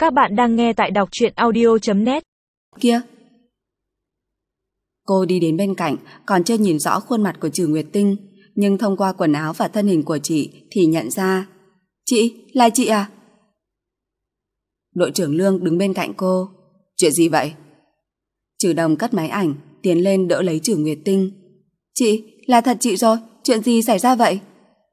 Các bạn đang nghe tại đọc truyện audio.net. Kia. Cô đi đến bên cạnh, còn chưa nhìn rõ khuôn mặt của Trừ Nguyệt Tinh, nhưng thông qua quần áo và thân hình của chị thì nhận ra. Chị, là chị à? Đội trưởng Lương đứng bên cạnh cô. Chuyện gì vậy? Trừ Đồng cất máy ảnh, tiến lên đỡ lấy Trừ Nguyệt Tinh. Chị, là thật chị rồi, chuyện gì xảy ra vậy?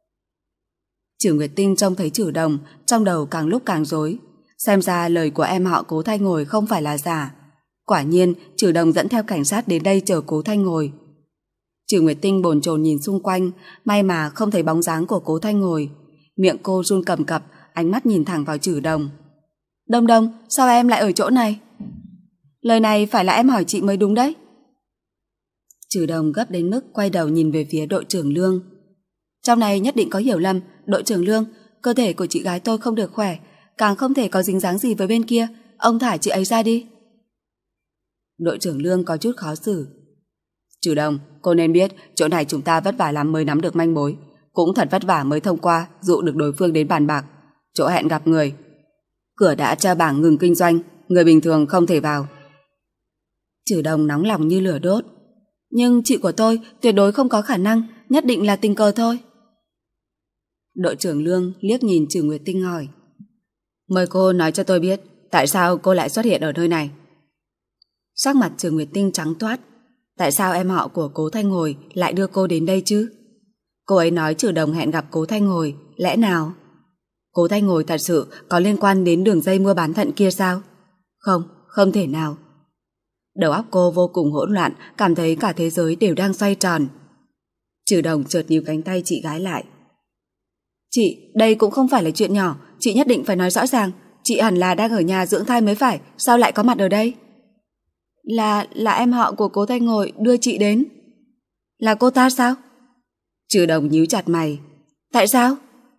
Trừ Nguyệt Tinh trông thấy Trừ Đồng, trong đầu càng lúc càng rối. Xem ra lời của em họ Cố Thanh Ngồi không phải là giả. Quả nhiên, Trừ Đồng dẫn theo cảnh sát đến đây chờ Cố Thanh Ngồi. Trừ Nguyệt Tinh bồn chồn nhìn xung quanh, may mà không thấy bóng dáng của Cố Thanh Ngồi. Miệng cô run cầm cập, ánh mắt nhìn thẳng vào Trừ Đồng. Đồng Đồng, sao em lại ở chỗ này? Lời này phải là em hỏi chị mới đúng đấy. Trừ Đồng gấp đến mức quay đầu nhìn về phía đội trưởng Lương. Trong này nhất định có hiểu lầm, đội trưởng Lương, cơ thể của chị gái tôi không được khỏe, càng không thể có dính dáng gì với bên kia, ông thả chị ấy ra đi. Đội trưởng Lương có chút khó xử. Trừ Đồng, cô nên biết chỗ này chúng ta vất vả lắm mới nắm được manh mối, cũng thật vất vả mới thông qua dụ được đối phương đến bàn bạc, chỗ hẹn gặp người. Cửa đã treo bảng ngừng kinh doanh, người bình thường không thể vào. Trừ Đồng nóng lòng như lửa đốt. Nhưng chị của tôi tuyệt đối không có khả năng, nhất định là tình cờ thôi. Đội trưởng Lương liếc nhìn Trừ Nguyệt Tinh hỏi. Mời cô nói cho tôi biết tại sao cô lại xuất hiện ở nơi này. Sắc mặt Trừ Nguyệt Tinh trắng toát. Tại sao em họ của Cố Thanh Ngồi lại đưa cô đến đây chứ? Cô ấy nói Trừ Đồng hẹn gặp Cố Thanh Ngồi, lẽ nào Cố Thanh Ngồi thật sự có liên quan đến đường dây mua bán thận kia sao? Không, không thể nào. Đầu óc cô vô cùng hỗn loạn, cảm thấy cả thế giới đều đang xoay tròn. Trừ Đồng chợt níu cánh tay chị gái lại. Chị, đây cũng không phải là chuyện nhỏ, chị nhất định phải nói rõ ràng. Chị hẳn là đang ở nhà dưỡng thai mới phải, sao lại có mặt ở đây? Là em họ của Cố Thanh Ngồi đưa chị đến. Là cô ta sao? Trừ Đồng nhíu chặt mày. Tại sao?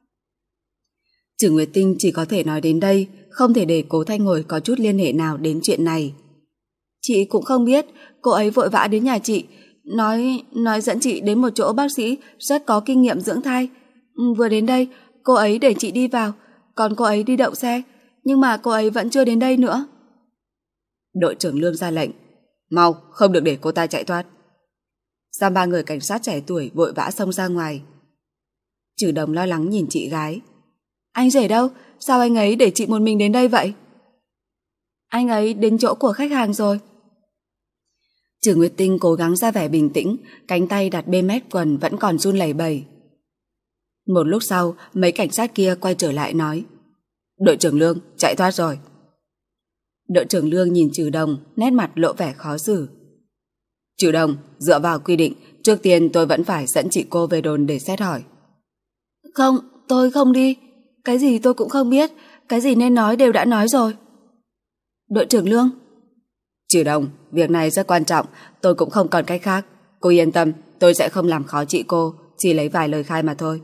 Trừ Nguyệt Tinh chỉ có thể nói đến đây, không thể để Cố Thanh Ngồi có chút liên hệ nào đến chuyện này. Chị cũng không biết, cô ấy vội vã đến nhà chị, nói dẫn chị đến một chỗ bác sĩ rất có kinh nghiệm dưỡng thai. Vừa đến đây, cô ấy để chị đi vào, còn cô ấy đi đậu xe, nhưng mà cô ấy vẫn chưa đến đây nữa. Đội trưởng Lương ra lệnh. Mau, không được để cô ta chạy thoát. Giam ba người cảnh sát trẻ tuổi vội vã xông ra ngoài. Trừ Đồng lo lắng nhìn chị gái. Anh rể đâu? Sao anh ấy để chị một mình đến đây vậy? Anh ấy đến chỗ của khách hàng rồi. Trừ Nguyệt Tinh cố gắng ra vẻ bình tĩnh, cánh tay đặt bên mép quần vẫn còn run lẩy bẩy. Một lúc sau, mấy cảnh sát kia quay trở lại nói. Đội trưởng Lương chạy thoát rồi. Đội trưởng Lương nhìn Trừ Đồng, nét mặt lộ vẻ khó xử. Trừ Đồng, dựa vào quy định, trước tiên tôi vẫn phải dẫn chị cô về đồn để xét hỏi. Không, tôi không đi. Cái gì tôi cũng không biết, cái gì nên nói đều đã nói rồi. Đội trưởng Lương. Trừ Đồng, việc này rất quan trọng, tôi cũng không còn cách khác. Cô yên tâm, tôi sẽ không làm khó chị cô, chỉ lấy vài lời khai mà thôi.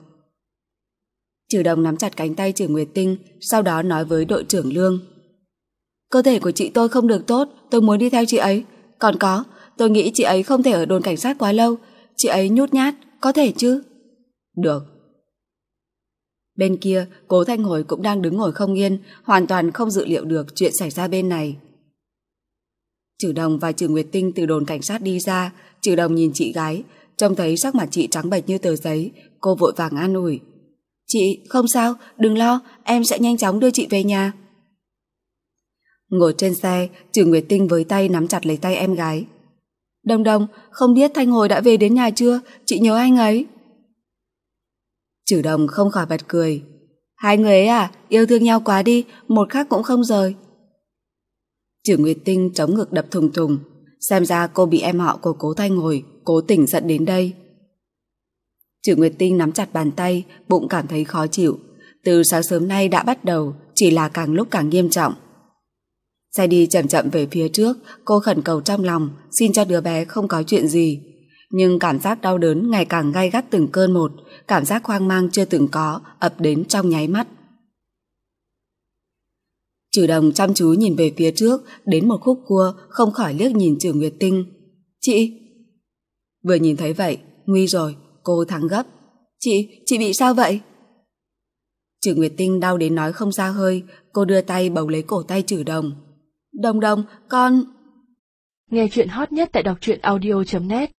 Trừ Đồng nắm chặt cánh tay Trừ Nguyệt Tinh, sau đó nói với đội trưởng Lương. Cơ thể của chị tôi không được tốt, tôi muốn đi theo chị ấy. Còn có, tôi nghĩ chị ấy không thể ở đồn cảnh sát quá lâu, chị ấy nhút nhát, có thể chứ? Được. Bên kia, Cố Thanh Ngồi cũng đang đứng ngồi không yên, hoàn toàn không dự liệu được chuyện xảy ra bên này. Trừ Đồng và Trừ Nguyệt Tinh từ đồn cảnh sát đi ra. Trừ Đồng nhìn chị gái, trông thấy sắc mặt chị trắng bệch như tờ giấy, cô vội vàng an ủi. Chị, không sao, đừng lo, em sẽ nhanh chóng đưa chị về nhà. Ngồi trên xe, Trừ Nguyệt Tinh với tay nắm chặt lấy tay em gái. Đồng Đồng, không biết Thanh Hồi đã về đến nhà chưa, chị nhớ anh ấy. Trừ Đồng không khỏi bật cười. Hai người ấy à, yêu thương nhau quá đi, một khắc cũng không rời. Trừ Nguyệt Tinh chống ngực đập thùng thùng, xem ra cô bị em họ của Cố Thanh Ngồi cố tình dẫn đến đây. Trừ Nguyệt Tinh nắm chặt bàn tay, bụng cảm thấy khó chịu. Từ sáng sớm nay đã bắt đầu, chỉ là càng lúc càng nghiêm trọng. Xe đi chậm chậm về phía trước, cô khẩn cầu trong lòng, xin cho đứa bé không có chuyện gì. Nhưng cảm giác đau đớn ngày càng gay gắt từng cơn một, cảm giác hoang mang chưa từng có ập đến trong nháy mắt. Trừ Đồng chăm chú nhìn về phía trước, đến một khúc cua, không khỏi liếc nhìn Trừ Nguyệt Tinh. Chị! Vừa nhìn thấy vậy, nguy rồi, cô thắng gấp. Chị bị sao vậy? Trừ Nguyệt Tinh đau đến nói không ra hơi, cô đưa tay bấu lấy cổ tay Trừ Đồng. Đồng Đồng, con... Nghe chuyện hot nhất tại đọc truyện audio.net